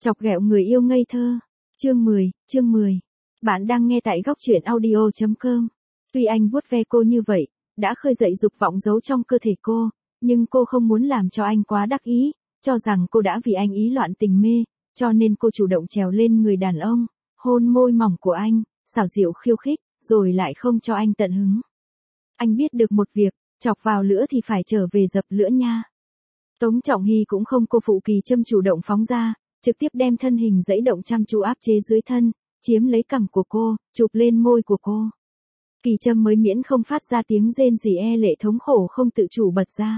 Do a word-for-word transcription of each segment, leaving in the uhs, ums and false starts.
Chọc ghẹo người yêu ngây thơ. Chương mười, chương mười. Bạn đang nghe tại góc truyện audio chấm com. Tuy anh vuốt ve cô như vậy, đã khơi dậy dục vọng giấu trong cơ thể cô, nhưng cô không muốn làm cho anh quá đắc ý, cho rằng cô đã vì anh ý loạn tình mê, cho nên cô chủ động trèo lên người đàn ông, hôn môi mỏng của anh, xảo diệu khiêu khích, rồi lại không cho anh tận hứng. Anh biết được một việc, chọc vào lửa thì phải trở về dập lửa nha. Tống Trọng Hy cũng không cô phụ Kỳ Trâm chủ động phóng ra, trực tiếp đem thân hình dãy động chăm chú áp chế dưới thân, chiếm lấy cằm của cô, chụp lên môi của cô. Kỳ Trâm mới miễn không phát ra tiếng rên rỉ e lệ thống khổ không tự chủ bật ra.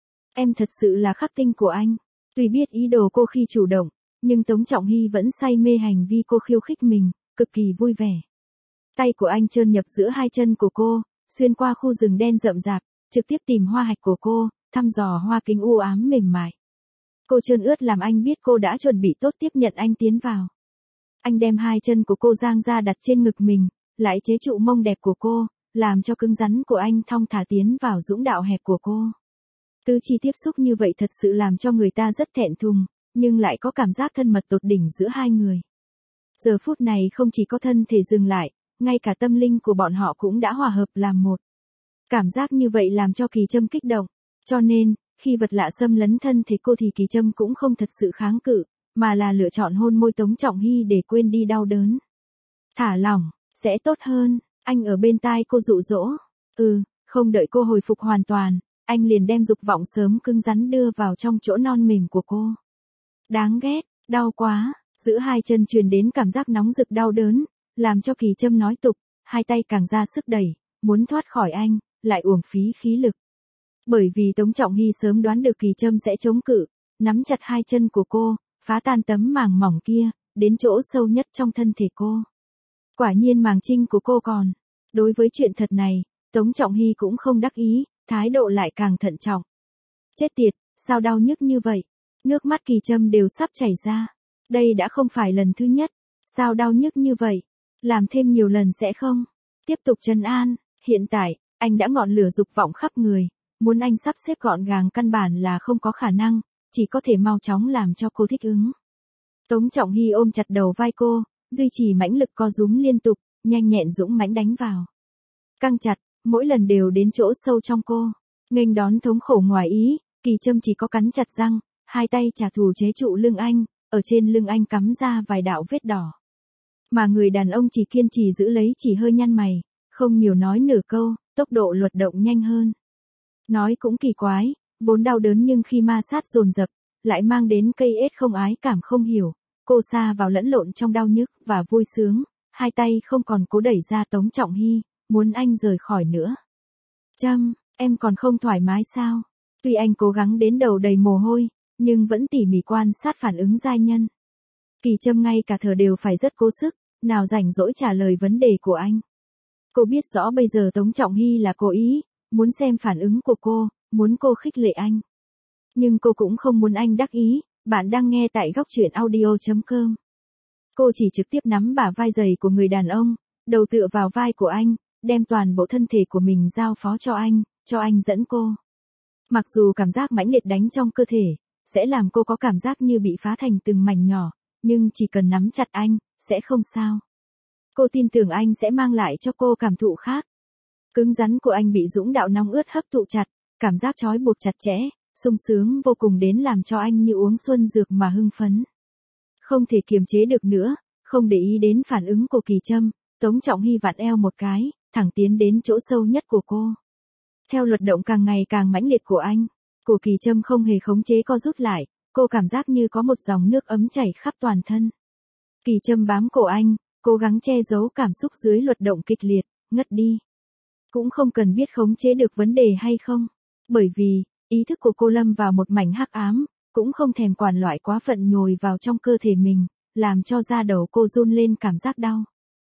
Em thật sự là khắc tinh của anh. Tuy biết ý đồ cô khi chủ động, nhưng Tống Trọng Hy vẫn say mê hành vi cô khiêu khích mình, cực kỳ vui vẻ. Tay của anh trơn nhập giữa hai chân của cô, xuyên qua khu rừng đen rậm rạp, trực tiếp tìm hoa hạch của cô, thăm dò hoa kính u ám mềm mại. Cô trơn ướt làm anh biết cô đã chuẩn bị tốt tiếp nhận anh tiến vào. Anh đem hai chân của cô dang ra đặt trên ngực mình, lại chế trụ mông đẹp của cô, làm cho cứng rắn của anh thong thả tiến vào dũng đạo hẹp của cô. Tứ chi tiếp xúc như vậy thật sự làm cho người ta rất thẹn thùng, nhưng lại có cảm giác thân mật tột đỉnh giữa hai người. Giờ phút này không chỉ có thân thể dừng lại, ngay cả tâm linh của bọn họ cũng đã hòa hợp làm một. Cảm giác như vậy làm cho Kỳ Trâm kích động, cho nên, khi vật lạ xâm lấn thân thể cô thì Kỳ Trâm cũng không thật sự kháng cự, mà là lựa chọn hôn môi Tống Trọng Hy để quên đi đau đớn. Thả lỏng, sẽ tốt hơn, anh ở bên tai cô dụ dỗ. Ừ, không đợi cô hồi phục hoàn toàn, anh liền đem dục vọng sớm cứng rắn đưa vào trong chỗ non mềm của cô. Đáng ghét, đau quá, giữa hai chân truyền đến cảm giác nóng rực đau đớn, làm cho Kỳ Trâm nói tục, hai tay càng ra sức đẩy, muốn thoát khỏi anh, lại uổng phí khí lực. Bởi vì Tống Trọng Hy sớm đoán được Kỳ Trâm sẽ chống cự, nắm chặt hai chân của cô, phá tan tấm màng mỏng kia, đến chỗ sâu nhất trong thân thể cô. Quả nhiên màng trinh của cô còn. Đối với chuyện thật này, Tống Trọng Hy cũng không đắc ý, thái độ lại càng thận trọng. Chết tiệt, sao đau nhức như vậy? Nước mắt Kỳ Trâm đều sắp chảy ra. Đây đã không phải lần thứ nhất. Sao đau nhức như vậy? Làm thêm nhiều lần sẽ không? Tiếp tục trấn an. Hiện tại, anh đã ngọn lửa dục vọng khắp người. Muốn anh sắp xếp gọn gàng căn bản là không có khả năng, chỉ có thể mau chóng làm cho cô thích ứng. Tống Trọng Hy ôm chặt đầu vai cô, duy trì mãnh lực co rúm liên tục, nhanh nhẹn dũng mãnh đánh vào. Căng chặt, mỗi lần đều đến chỗ sâu trong cô. Nghênh đón thống khổ ngoài ý, Kỳ Trâm chỉ có cắn chặt răng, hai tay trả thù chế trụ lưng anh, ở trên lưng anh cắm ra vài đạo vết đỏ. Mà người đàn ông chỉ kiên trì giữ lấy chỉ hơi nhăn mày, không nhiều nói nửa câu, tốc độ luật động nhanh hơn. Nói cũng kỳ quái, vốn đau đớn nhưng khi ma sát dồn dập, lại mang đến cây ết không ái cảm không hiểu. Cô sa vào lẫn lộn trong đau nhức và vui sướng, hai tay không còn cố đẩy ra Tống Trọng Hy, muốn anh rời khỏi nữa. Trâm, em còn không thoải mái sao? Tuy anh cố gắng đến đầu đầy mồ hôi, nhưng vẫn tỉ mỉ quan sát phản ứng giai nhân. Kỳ Trâm ngay cả thở đều phải rất cố sức, nào rảnh rỗi trả lời vấn đề của anh. Cô biết rõ bây giờ Tống Trọng Hy là cố ý, muốn xem phản ứng của cô, muốn cô khích lệ anh. Nhưng cô cũng không muốn anh đắc ý. Bạn đang nghe tại góc truyện audio chấm com. Cô chỉ trực tiếp nắm bả vai dày của người đàn ông, đầu tựa vào vai của anh, đem toàn bộ thân thể của mình giao phó cho anh, cho anh dẫn cô. Mặc dù cảm giác mãnh liệt đánh trong cơ thể, sẽ làm cô có cảm giác như bị phá thành từng mảnh nhỏ, nhưng chỉ cần nắm chặt anh, sẽ không sao. Cô tin tưởng anh sẽ mang lại cho cô cảm thụ khác. Cứng rắn của anh bị dũng đạo nóng ướt hấp thụ chặt, cảm giác trói buộc chặt chẽ. Sung sướng vô cùng đến làm cho anh như uống xuân dược mà hưng phấn. Không thể kiềm chế được nữa, không để ý đến phản ứng của Kỳ Trâm, Tống Trọng Hy vặn eo một cái, thẳng tiến đến chỗ sâu nhất của cô. Theo luật động càng ngày càng mãnh liệt của anh, của Kỳ Trâm không hề khống chế co rút lại, cô cảm giác như có một dòng nước ấm chảy khắp toàn thân. Kỳ Trâm bám cổ anh, cố gắng che giấu cảm xúc dưới luật động kịch liệt, ngất đi. Cũng không cần biết khống chế được vấn đề hay không, bởi vì ý thức của cô lâm vào một mảnh hắc ám, cũng không thèm quản loại quá phận nhồi vào trong cơ thể mình, làm cho da đầu cô run lên cảm giác đau.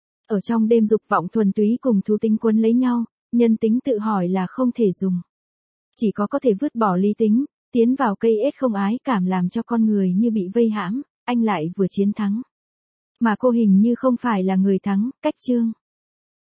Ở trong đêm dục vọng thuần túy cùng thú tính quấn lấy nhau, nhân tính tự hỏi là không thể dùng. Chỉ có có thể vứt bỏ lý tính, tiến vào cây ết không ái cảm làm cho con người như bị vây hãm, anh lại vừa chiến thắng. Mà cô hình như không phải là người thắng, cách chương.